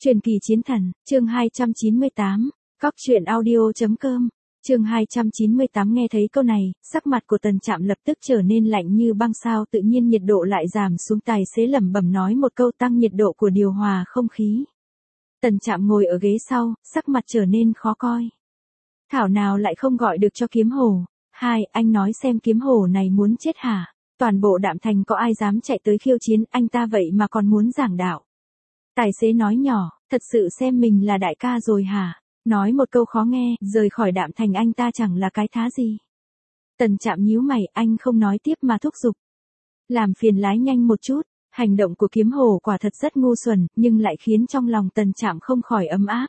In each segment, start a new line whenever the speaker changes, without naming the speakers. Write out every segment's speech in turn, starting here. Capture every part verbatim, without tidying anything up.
Truyền kỳ chiến thần, chương hai trăm chín mươi tám, Cóc truyện audio.com, chương hai trăm chín mươi tám. Nghe thấy câu này, sắc mặt của Tần Trạm lập tức trở nên lạnh như băng, sao tự nhiên nhiệt độ lại giảm xuống. Tài xế lẩm bẩm nói một câu tăng nhiệt độ của điều hòa không khí. Tần Trạm ngồi ở ghế sau, sắc mặt trở nên khó coi. Thảo nào lại không gọi được cho Kiếm Hổ. Hai, anh nói xem Kiếm Hổ này muốn chết hả? Toàn bộ Đạm Thành có ai dám chạy tới khiêu chiến anh ta vậy mà còn muốn giảng đạo. Tài xế nói nhỏ, thật sự xem mình là đại ca rồi hả? Nói một câu khó nghe, rời khỏi Đạm Thành anh ta chẳng là cái thá gì. Tần Trạm nhíu mày, anh không nói tiếp mà thúc giục. Làm phiền lái nhanh một chút. Hành động của Kiếm Hổ quả thật rất ngu xuẩn, nhưng lại khiến trong lòng Tần Trạm không khỏi ấm áp.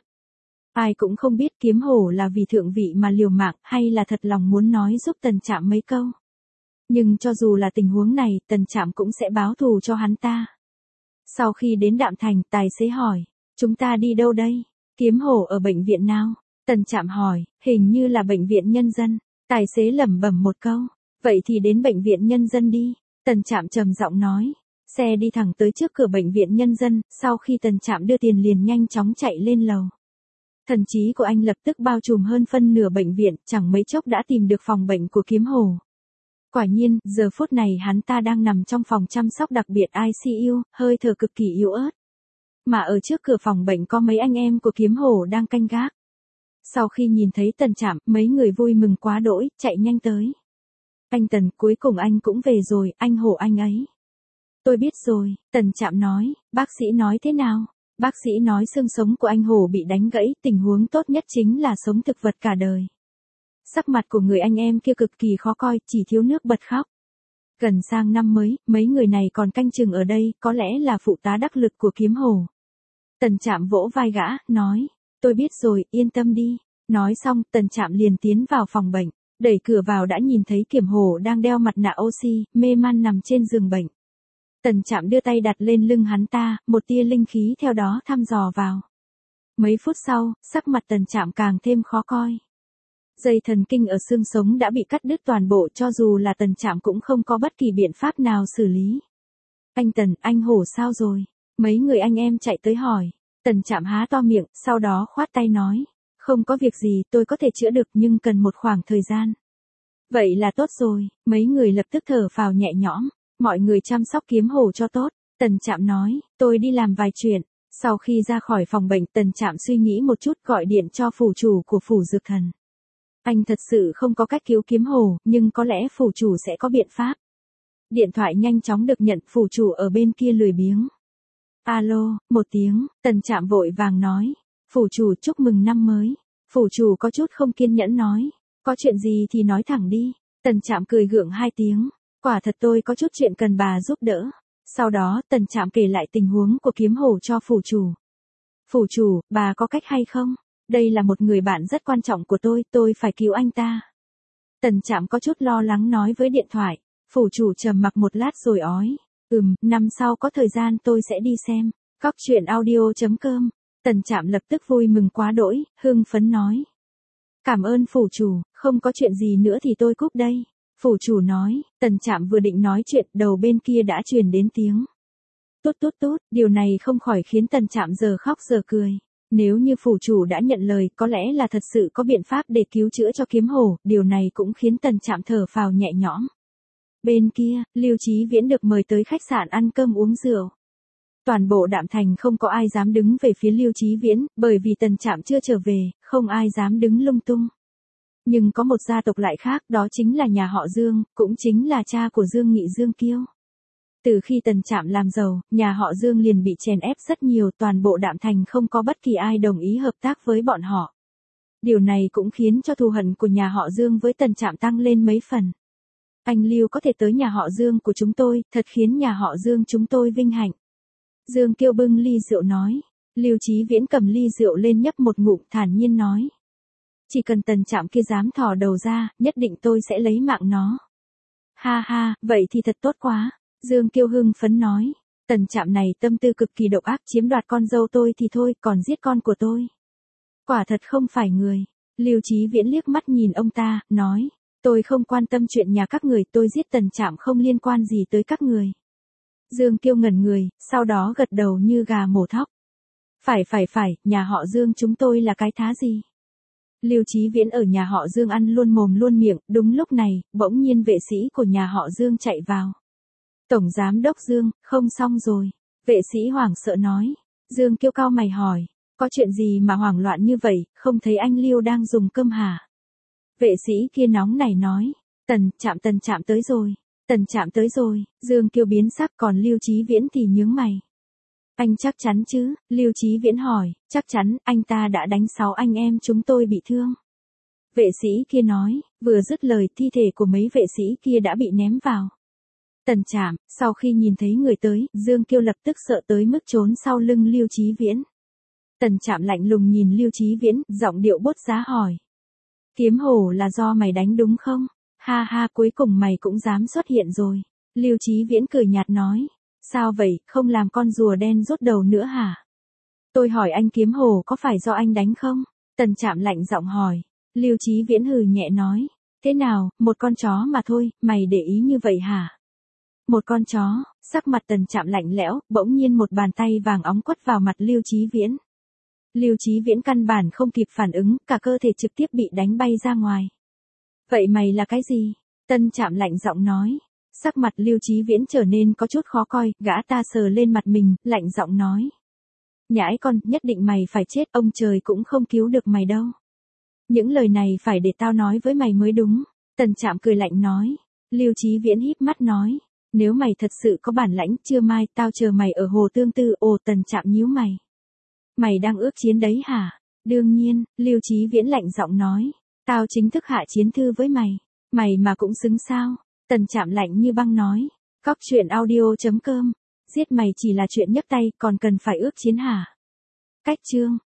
Ai cũng không biết Kiếm Hổ là vì thượng vị mà liều mạng, hay là thật lòng muốn nói giúp Tần Trạm mấy câu. Nhưng cho dù là tình huống này, Tần Trạm cũng sẽ báo thù cho hắn ta. Sau khi đến Đạm Thành, tài xế hỏi, chúng ta đi đâu đây? Kiếm Hổ ở bệnh viện nào? Tần Trạm hỏi, hình như là bệnh viện nhân dân. Tài xế lẩm bẩm một câu, vậy thì đến bệnh viện nhân dân đi. Tần Trạm trầm giọng nói. Xe đi thẳng tới trước cửa bệnh viện nhân dân, sau khi Tần Trạm đưa tiền liền nhanh chóng chạy lên lầu. Thần trí của anh lập tức bao trùm hơn phân nửa bệnh viện, chẳng mấy chốc đã tìm được phòng bệnh của Kiếm Hổ. Quả nhiên, giờ phút này hắn ta đang nằm trong phòng chăm sóc đặc biệt I C U, hơi thở cực kỳ yếu ớt. Mà ở trước cửa phòng bệnh có mấy anh em của Kiếm Hổ đang canh gác. Sau khi nhìn thấy Tần Trạm, mấy người vui mừng quá đỗi, chạy nhanh tới. Anh Tần, cuối cùng anh cũng về rồi, anh Hổ anh ấy. Tôi biết rồi, Tần Trạm nói, bác sĩ nói thế nào? Bác sĩ nói xương sống của anh Hổ bị đánh gãy, tình huống tốt nhất chính là sống thực vật cả đời. Sắc mặt của người anh em kia cực kỳ khó coi, chỉ thiếu nước bật khóc. Gần sang năm mới, mấy người này còn canh chừng ở đây, có lẽ là phụ tá đắc lực của Kiếm Hổ. Tần Trạm vỗ vai gã, nói, tôi biết rồi, yên tâm đi. Nói xong, Tần Trạm liền tiến vào phòng bệnh, đẩy cửa vào đã nhìn thấy Kiếm Hổ đang đeo mặt nạ oxy, mê man nằm trên giường bệnh. Tần Trạm đưa tay đặt lên lưng hắn ta, một tia linh khí theo đó thăm dò vào. Mấy phút sau, sắc mặt Tần Trạm càng thêm khó coi. Dây thần kinh ở xương sống đã bị cắt đứt toàn bộ, cho dù là Tần Trạm cũng không có bất kỳ biện pháp nào xử lý. Anh Tần, anh Hổ sao rồi? Mấy người anh em chạy tới hỏi. Tần Trạm há to miệng, sau đó khoát tay nói. Không có việc gì, tôi có thể chữa được nhưng cần một khoảng thời gian. Vậy là tốt rồi, mấy người lập tức thở phào nhẹ nhõm. Mọi người chăm sóc Kiếm Hổ cho tốt. Tần Trạm nói, tôi đi làm vài chuyện. Sau khi ra khỏi phòng bệnh, Tần Trạm suy nghĩ một chút, gọi điện cho phủ chủ của phủ Dược Thần. Anh thật sự không có cách cứu Kiếm Hổ, nhưng có lẽ phủ chủ sẽ có biện pháp. Điện thoại nhanh chóng được nhận, phủ chủ ở bên kia lười biếng. Alo, một tiếng, Tần Trạm vội vàng nói. Phủ chủ chúc mừng năm mới. Phủ chủ có chút không kiên nhẫn nói. Có chuyện gì thì nói thẳng đi. Tần Trạm cười gượng hai tiếng. Quả thật tôi có chút chuyện cần bà giúp đỡ. Sau đó, Tần Trạm kể lại tình huống của Kiếm Hổ cho phủ chủ. Phủ chủ, bà có cách hay không? Đây là một người bạn rất quan trọng của tôi, tôi phải cứu anh ta. Tần Trạm có chút lo lắng nói với điện thoại. Phủ chủ trầm mặc một lát rồi ói. Ừm, năm sau có thời gian tôi sẽ đi xem. Cóc truyện audio.com. Tần Trạm lập tức vui mừng quá đỗi, hưng phấn nói. Cảm ơn phủ chủ, không có chuyện gì nữa thì tôi cúp đây. Phủ chủ nói. Tần Trạm vừa định nói chuyện, đầu bên kia đã truyền đến tiếng. Tút tút tút, điều này không khỏi khiến Tần Trạm giờ khóc giờ cười. Nếu như phủ chủ đã nhận lời, có lẽ là thật sự có biện pháp để cứu chữa cho Kiếm Hổ, điều này cũng khiến Tần Trạm thở phào nhẹ nhõm. Bên kia, Lưu Chí Viễn được mời tới khách sạn ăn cơm uống rượu. Toàn bộ Đạm Thành không có ai dám đứng về phía Lưu Chí Viễn, bởi vì Tần Trạm chưa trở về, không ai dám đứng lung tung. Nhưng có một gia tộc lại khác, đó chính là nhà họ Dương, cũng chính là cha của Dương Nghị Dương Kiêu. Từ khi Tần Trạm làm giàu, nhà họ Dương liền bị chèn ép rất nhiều, toàn bộ Đạm Thành không có bất kỳ ai đồng ý hợp tác với bọn họ. Điều này cũng khiến cho thù hận của nhà họ Dương với Tần Trạm tăng lên mấy phần. Anh Lưu có thể tới nhà họ Dương của chúng tôi, thật khiến nhà họ Dương chúng tôi vinh hạnh. Dương Kiêu bưng ly rượu nói. Lưu Chí Viễn cầm ly rượu lên nhấp một ngụm, thản nhiên nói. Chỉ cần Tần Trạm kia dám thò đầu ra, nhất định tôi sẽ lấy mạng nó. Ha ha, vậy thì thật tốt quá. Dương Kiêu hưng phấn nói. Tần Trạm này tâm tư cực kỳ độc ác, chiếm đoạt con dâu tôi thì thôi, còn giết con của tôi. Quả thật không phải người. Lưu Chí Viễn liếc mắt nhìn ông ta, nói. Tôi không quan tâm chuyện nhà các người, tôi giết Tần Trạm không liên quan gì tới các người. Dương Kiêu ngẩn người, sau đó gật đầu như gà mổ thóc. Phải phải phải, nhà họ Dương chúng tôi là cái thá gì? Lưu Chí Viễn ở nhà họ Dương ăn luôn mồm luôn miệng, đúng lúc này, bỗng nhiên vệ sĩ của nhà họ Dương chạy vào. Tổng giám đốc Dương, không xong rồi. Vệ sĩ hoảng sợ nói. Dương Kiêu cau mày hỏi, có chuyện gì mà hoảng loạn như vậy, không thấy anh Lưu đang dùng cơm hả? Vệ sĩ kia nóng nảy nói, Tần Trạm Tần Trạm tới rồi, Tần Trạm tới rồi. Dương Kiêu biến sắc, còn Lưu Chí Viễn thì nhướng mày. Anh chắc chắn chứ? Lưu Chí Viễn hỏi. Chắc chắn, anh ta đã đánh sáu anh em chúng tôi bị thương. Vệ sĩ kia nói, vừa dứt lời thi thể của mấy vệ sĩ kia đã bị ném vào. Tần Trạm, sau khi nhìn thấy người tới, Dương Kiêu lập tức sợ tới mức trốn sau lưng Lưu Chí Viễn. Tần Trạm lạnh lùng nhìn Lưu Chí Viễn, giọng điệu bốt giá hỏi. Kiếm hổ là do mày đánh đúng không? Ha ha, cuối cùng mày cũng dám xuất hiện rồi. Lưu Chí Viễn cười nhạt nói. Sao vậy, không làm con rùa đen rút đầu nữa hả? Tôi hỏi anh kiếm hổ có phải do anh đánh không? Tần Trạm lạnh giọng hỏi. Lưu Chí Viễn hừ nhẹ nói. Thế nào, một con chó mà thôi, mày để ý như vậy hả? Một con chó, sắc mặt Tần Trạm lạnh lẽo, bỗng nhiên một bàn tay vàng óng quất vào mặt Lưu Chí Viễn. Lưu Chí Viễn căn bản không kịp phản ứng, cả cơ thể trực tiếp bị đánh bay ra ngoài. Vậy mày là cái gì? Tần Trạm lạnh giọng nói. Sắc mặt Lưu Chí Viễn trở nên có chút khó coi, gã ta sờ lên mặt mình, lạnh giọng nói. Nhãi con, nhất định mày phải chết, ông trời cũng không cứu được mày đâu. Những lời này phải để tao nói với mày mới đúng. Tần Trạm cười lạnh nói. Lưu Chí Viễn híp mắt nói. Nếu mày thật sự có bản lãnh, trưa mai tao chờ mày ở hồ Tương Tư. Ồ, Tần Trạm nhíu mày. Mày đang ước chiến đấy hả? Đương nhiên, Lưu Chí Viễn lạnh giọng nói. Tao chính thức hạ chiến thư với mày. Mày mà cũng xứng sao? Tần Trạm lạnh như băng nói. Cóc truyện audio chấm com. Giết mày chỉ là chuyện nhấc tay, còn cần phải ước chiến hả? Cách chương.